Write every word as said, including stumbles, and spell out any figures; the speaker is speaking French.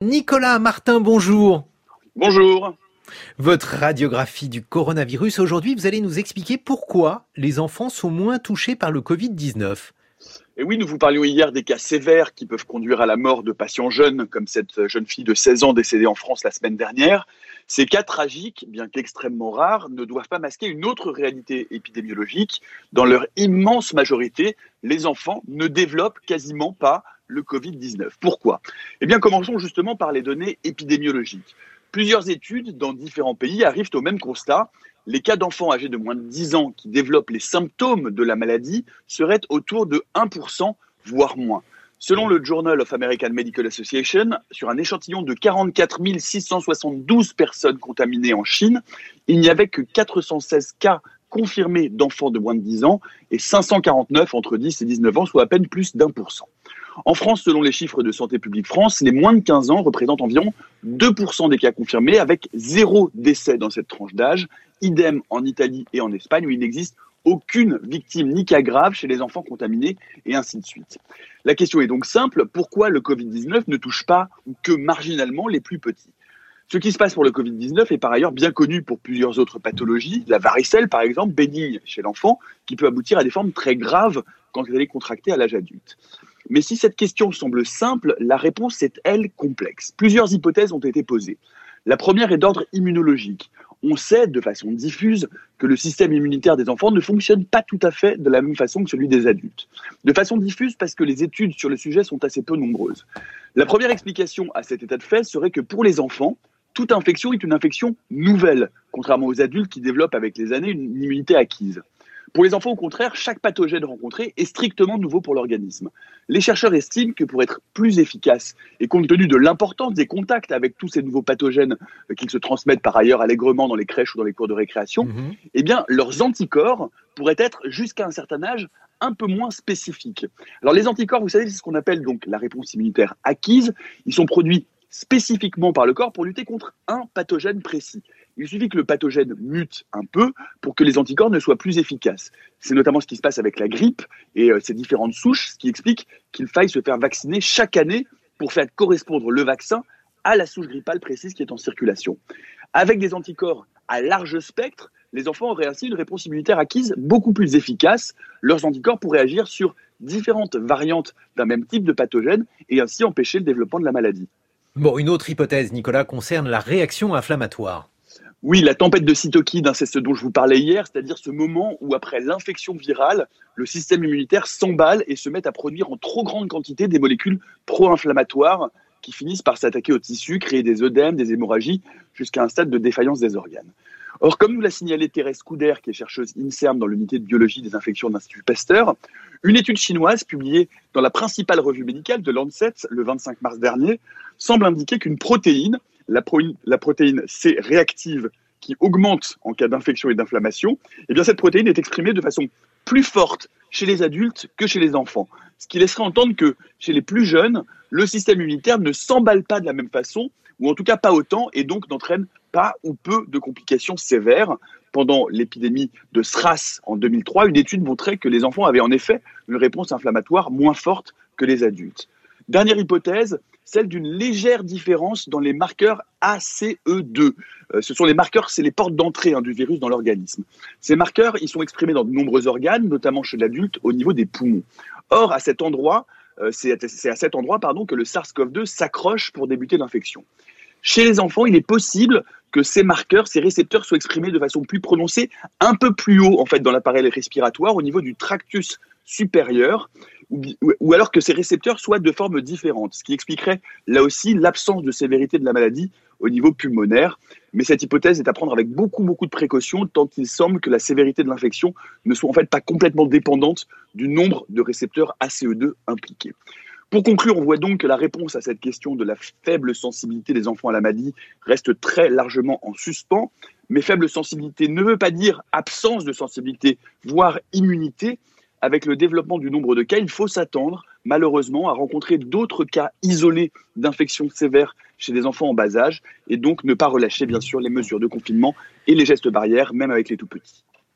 Nicolas Martin, bonjour. Bonjour. Votre radiographie du coronavirus. Aujourd'hui, vous allez nous expliquer pourquoi les enfants sont moins touchés par le covid dix-neuf. Et oui, nous vous parlions hier des cas sévères qui peuvent conduire à la mort de patients jeunes, comme cette jeune fille de seize ans décédée en France la semaine dernière. Ces cas tragiques, bien qu'extrêmement rares, ne doivent pas masquer une autre réalité épidémiologique. Dans leur immense majorité, les enfants ne développent quasiment pas le covid dix-neuf. Pourquoi ? Eh bien, commençons justement par les données épidémiologiques. Plusieurs études dans différents pays arrivent au même constat. Les cas d'enfants âgés de moins de dix ans qui développent les symptômes de la maladie seraient autour de un pour cent, voire moins. Selon le Journal of American Medical Association, sur un échantillon de quarante-quatre mille six cent soixante-douze personnes contaminées en Chine, il n'y avait que quatre cent seize cas confirmés d'enfants de moins de dix ans et cinq cent quarante-neuf entre dix et dix-neuf ans, soit à peine plus d'un pour cent. En France, selon les chiffres de Santé publique France, les moins de quinze ans représentent environ deux pour cent des cas confirmés, avec zéro décès dans cette tranche d'âge. Idem en Italie et en Espagne, où il n'existe aucune victime ni cas grave chez les enfants contaminés, et ainsi de suite. La question est donc simple, pourquoi le covid dix-neuf ne touche pas ou que marginalement les plus petits ? Ce qui se passe pour le covid dix-neuf est par ailleurs bien connu pour plusieurs autres pathologies, la varicelle par exemple, bénigne chez l'enfant, qui peut aboutir à des formes très graves quand elle est contractée à l'âge adulte. Mais si cette question semble simple, la réponse est, elle, complexe. Plusieurs hypothèses ont été posées. La première est d'ordre immunologique. On sait, de façon diffuse, que le système immunitaire des enfants ne fonctionne pas tout à fait de la même façon que celui des adultes. De façon diffuse parce que les études sur le sujet sont assez peu nombreuses. La première explication à cet état de fait serait que pour les enfants, toute infection est une infection nouvelle, contrairement aux adultes qui développent avec les années une immunité acquise. Pour les enfants, au contraire, chaque pathogène rencontré est strictement nouveau pour l'organisme. Les chercheurs estiment que pour être plus efficaces, et compte tenu de l'importance des contacts avec tous ces nouveaux pathogènes euh, qu'ils se transmettent par ailleurs allègrement dans les crèches ou dans les cours de récréation, Mmh. eh bien, leurs anticorps pourraient être, jusqu'à un certain âge, un peu moins spécifiques. Alors les anticorps, vous savez, c'est ce qu'on appelle donc la réponse immunitaire acquise. Ils sont produits spécifiquement par le corps pour lutter contre un pathogène précis. Il suffit que le pathogène mute un peu pour que les anticorps ne soient plus efficaces. C'est notamment ce qui se passe avec la grippe et euh, ces différentes souches, ce qui explique qu'il faille se faire vacciner chaque année pour faire correspondre le vaccin à la souche grippale précise qui est en circulation. Avec des anticorps à large spectre, les enfants auraient ainsi une réponse immunitaire acquise beaucoup plus efficace. Leurs anticorps pourraient agir sur différentes variantes d'un même type de pathogène et ainsi empêcher le développement de la maladie. Bon, une autre hypothèse, Nicolas, concerne la réaction inflammatoire. Oui, la tempête de cytokines, hein, c'est ce dont je vous parlais hier, c'est-à-dire ce moment où, après l'infection virale, le système immunitaire s'emballe et se met à produire en trop grande quantité des molécules pro-inflammatoires qui finissent par s'attaquer au tissu, créer des œdèmes, des hémorragies, jusqu'à un stade de défaillance des organes. Or, comme nous l'a signalé Thérèse Couder, qui est chercheuse INSERM dans l'unité de biologie des infections de l'Institut Pasteur, une étude chinoise publiée dans la principale revue médicale de Lancet le vingt-cinq mars dernier semble indiquer qu'une protéine, la, pro- la protéine C réactive, qui augmente en cas d'infection et d'inflammation, eh bien cette protéine est exprimée de façon plus forte chez les adultes que chez les enfants. Ce qui laisserait entendre que chez les plus jeunes, le système immunitaire ne s'emballe pas de la même façon, ou en tout cas pas autant, et donc n'entraîne pas ou peu de complications sévères. Pendant l'épidémie de SRAS en deux mille trois, une étude montrait que les enfants avaient en effet une réponse inflammatoire moins forte que les adultes. Dernière hypothèse, celle d'une légère différence dans les marqueurs A C E deux. Euh, ce sont les marqueurs, c'est les portes d'entrée hein, du virus dans l'organisme. Ces marqueurs, ils sont exprimés dans de nombreux organes, notamment chez l'adulte, au niveau des poumons. Or, à cet endroit, euh, c'est, c'est à cet endroit pardon, que le SARS-C o V deux s'accroche pour débuter l'infection. Chez les enfants, il est possible que ces marqueurs, ces récepteurs soient exprimés de façon plus prononcée, un peu plus haut en fait dans l'appareil respiratoire, au niveau du tractus supérieur, ou, ou alors que ces récepteurs soient de forme différente, ce qui expliquerait là aussi l'absence de sévérité de la maladie au niveau pulmonaire. Mais cette hypothèse est à prendre avec beaucoup, beaucoup de précautions, tant il semble que la sévérité de l'infection ne soit en fait pas complètement dépendante du nombre de récepteurs A C E deux impliqués. Pour conclure, on voit donc que la réponse à cette question de la faible sensibilité des enfants à la maladie reste très largement en suspens. Mais faible sensibilité ne veut pas dire absence de sensibilité, voire immunité. Avec le développement du nombre de cas, il faut s'attendre, malheureusement, à rencontrer d'autres cas isolés d'infections sévères chez des enfants en bas âge, et donc ne pas relâcher, bien sûr, les mesures de confinement et les gestes barrières, même avec les tout petits.